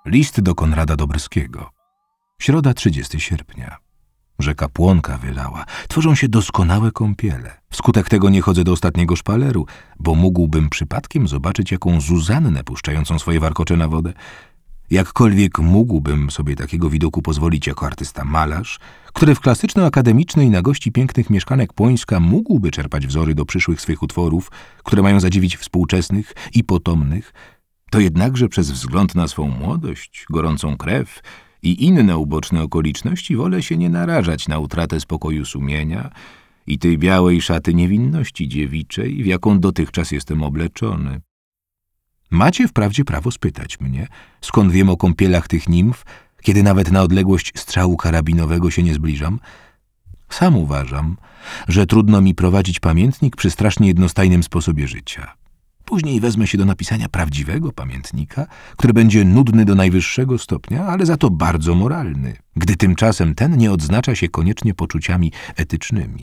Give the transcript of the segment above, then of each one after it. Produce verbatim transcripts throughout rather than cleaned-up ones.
List do Konrada Dobrskiego. Środa, trzydziestego sierpnia. Rzeka Płonka wylała. Tworzą się doskonałe kąpiele. Wskutek tego nie chodzę do ostatniego szpaleru, bo mógłbym przypadkiem zobaczyć jaką Zuzannę puszczającą swoje warkocze na wodę. Jakkolwiek mógłbym sobie takiego widoku pozwolić jako artysta malarz, który w klasyczno-akademicznej nagości pięknych mieszkanek Płońska mógłby czerpać wzory do przyszłych swych utworów, które mają zadziwić współczesnych i potomnych, to jednakże przez wzgląd na swą młodość, gorącą krew i inne uboczne okoliczności wolę się nie narażać na utratę spokoju sumienia i tej białej szaty niewinności dziewiczej, w jaką dotychczas jestem obleczony. Macie wprawdzie prawo spytać mnie, skąd wiem o kąpielach tych nimf, kiedy nawet na odległość strzału karabinowego się nie zbliżam. Sam uważam, że trudno mi prowadzić pamiętnik przy strasznie jednostajnym sposobie życia. Później wezmę się do napisania prawdziwego pamiętnika, który będzie nudny do najwyższego stopnia, ale za to bardzo moralny, gdy tymczasem ten nie odznacza się koniecznie poczuciami etycznymi.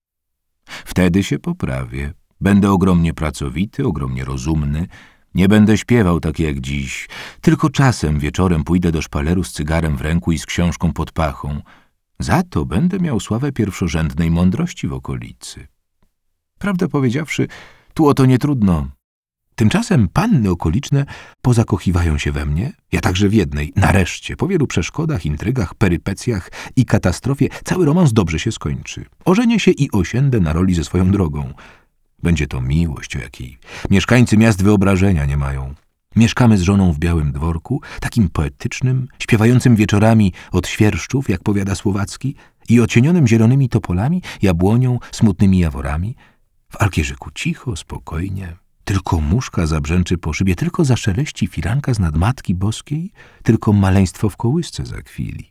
Wtedy się poprawię. Będę ogromnie pracowity, ogromnie rozumny. Nie będę śpiewał tak jak dziś, tylko czasem wieczorem pójdę do szpaleru z cygarem w ręku i z książką pod pachą. Za to będę miał sławę pierwszorzędnej mądrości w okolicy. Prawdę powiedziawszy, tu o to nie trudno. Tymczasem panny okoliczne pozakochiwają się we mnie, ja także w jednej. Nareszcie, po wielu przeszkodach, intrygach, perypecjach i katastrofie, cały romans dobrze się skończy. Ożenię się i osiędę na roli ze swoją drogą. Będzie to miłość, o jakiej mieszkańcy miast wyobrażenia nie mają. Mieszkamy z żoną w białym dworku, takim poetycznym, śpiewającym wieczorami od świerszczów, jak powiada Słowacki, i ocienionym zielonymi topolami, jabłonią, smutnymi jaworami. W Alkierzyku cicho, spokojnie. Tylko muszka zabrzęczy po szybie, tylko zaszeleści firanka z nad Matki Boskiej, tylko maleństwo w kołysce zakwili.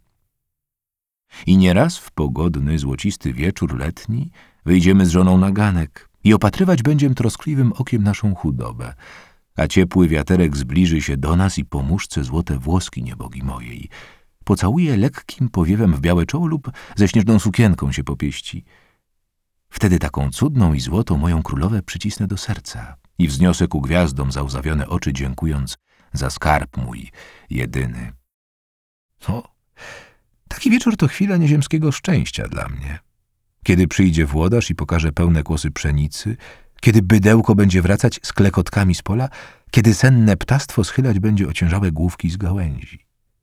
I nieraz w pogodny, złocisty wieczór letni wyjdziemy z żoną na ganek i opatrywać będziem troskliwym okiem naszą chudobę, a ciepły wiaterek zbliży się do nas i po muszce złote włoski niebogi mojej. Pocałuje lekkim powiewem w białe czoło lub ze śnieżną sukienką się popieści. Wtedy taką cudną i złotą moją królowę przycisnę do serca i wzniosę ku gwiazdom załzawione oczy, dziękując za skarb mój jedyny. O, taki wieczór to chwila nieziemskiego szczęścia dla mnie. Kiedy przyjdzie włodarz i pokaże pełne kłosy pszenicy, kiedy bydełko będzie wracać z klekotkami z pola, kiedy senne ptactwo schylać będzie ociężałe główki z gałęzi.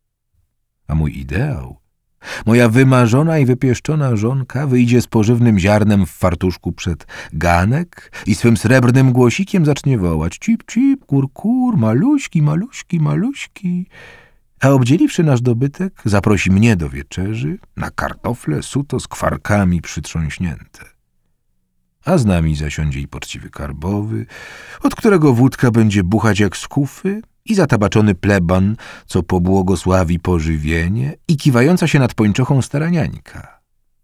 A mój ideał, moja wymarzona i wypieszczona żonka wyjdzie z pożywnym ziarnem w fartuszku przed ganek i swym srebrnym głosikiem zacznie wołać cip, cip, kur, kur, maluśki, maluśki, maluśki. A obdzieliwszy nasz dobytek, zaprosi mnie do wieczerzy na kartofle suto z kwarkami przytrząśnięte. A z nami zasiądzie i poczciwy karbowy, od którego wódka będzie buchać jak z kufy, i zatabaczony pleban, co pobłogosławi pożywienie, i kiwająca się nad pończochą staraniańka.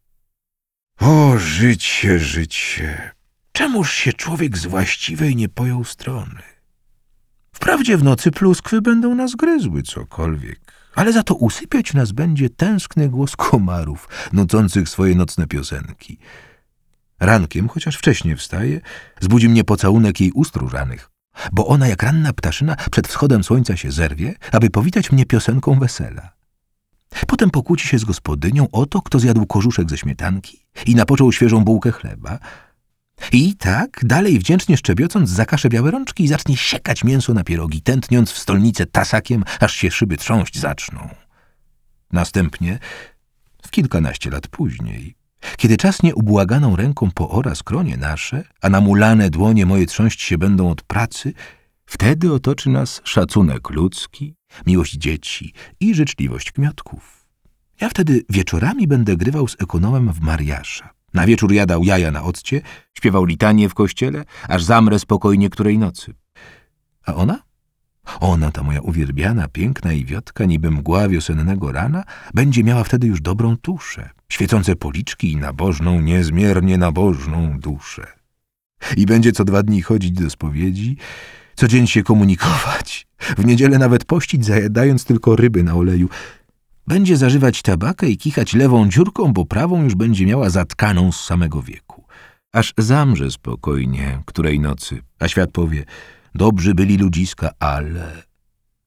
O, życie, życie! Czemuż się człowiek z właściwej nie pojął strony? Wprawdzie w nocy pluskwy będą nas gryzły, cokolwiek, ale za to usypiać nas będzie tęskny głos komarów, nucących swoje nocne piosenki. Rankiem, chociaż wcześnie wstaje, zbudzi mnie pocałunek jej ust różanych, bo ona jak ranna ptaszyna przed wschodem słońca się zerwie, aby powitać mnie piosenką wesela. Potem pokłóci się z gospodynią o to, kto zjadł korzuszek ze śmietanki i napoczął świeżą bułkę chleba. I tak, dalej wdzięcznie szczebiocąc, zakasze białe rączki i zacznie siekać mięso na pierogi, tętniąc w stolnicę tasakiem, aż się szyby trząść zaczną. Następnie, w kilkanaście lat później, kiedy czas nieubłaganą ręką poora skronie nasze, a namulane dłonie moje trząść się będą od pracy, wtedy otoczy nas szacunek ludzki, miłość dzieci i życzliwość kmiotków. Ja wtedy wieczorami będę grywał z ekonomem w mariasza. Na wieczór jadał jaja na occie, śpiewał litanie w kościele, aż zamrę spokojnie której nocy. A ona? Ona, ta moja uwielbiana, piękna iwiotka, niby mgła wiosennego rana, będzie miała wtedy już dobrą tuszę, świecące policzki i nabożną, niezmiernie nabożną duszę. I będzie co dwa dni chodzić do spowiedzi, co dzień się komunikować, w niedzielę nawet pościć, zajadając tylko ryby na oleju. Będzie zażywać tabakę i kichać lewą dziurką, bo prawą już będzie miała zatkaną z samego wieku. Aż zamrze spokojnie której nocy, a świat powie: dobrzy byli ludziska, ale...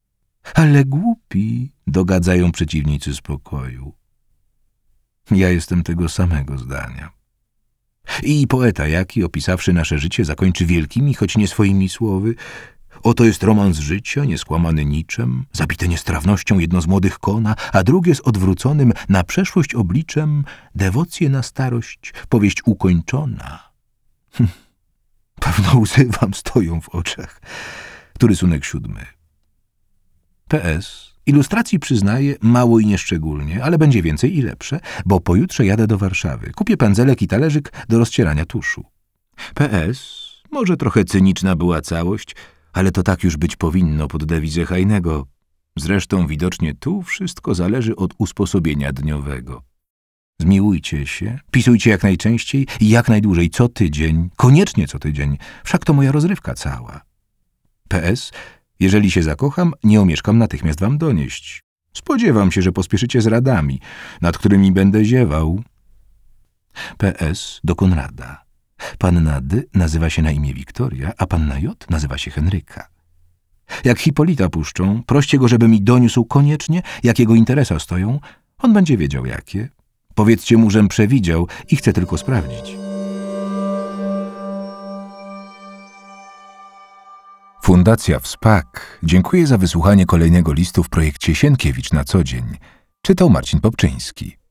Ale głupi, dogadzają przeciwnicy spokoju. Ja jestem tego samego zdania. I poeta jaki, opisawszy nasze życie, zakończy wielkimi, choć nie swoimi słowy: oto jest romans życia, nieskłamany niczem, zabite niestrawnością jedno z młodych kona, a drugie z odwróconym na przeszłość obliczem, dewocje na starość, powieść ukończona. Hm. Pewno łzy wam stoją w oczach. Tu rysunek siódmy. P S. Ilustracji przyznaję mało i nieszczególnie, ale będzie więcej i lepsze, bo pojutrze jadę do Warszawy. Kupię pędzelek i talerzyk do rozcierania tuszu. P S. Może trochę cyniczna była całość, ale to tak już być powinno pod dewizę Heinego. Zresztą widocznie tu wszystko zależy od usposobienia dniowego. Zmiłujcie się, pisujcie jak najczęściej i jak najdłużej, co tydzień, koniecznie co tydzień, wszak to moja rozrywka cała. P S. Jeżeli się zakocham, nie omieszkam natychmiast wam donieść. Spodziewam się, że pospieszycie z radami, nad którymi będę ziewał. P S. Do Konrada. Panna D. nazywa się na imię Wiktoria, a panna J. nazywa się Henryka. Jak Hipolita puszczą, proście go, żeby mi doniósł koniecznie, jakiego interesa stoją. On będzie wiedział, jakie. Powiedzcie mu, żem przewidział i chcę tylko sprawdzić. Fundacja Wspak dziękuję za wysłuchanie kolejnego listu w projekcie Sienkiewicz na co dzień. Czytał Marcin Popczyński.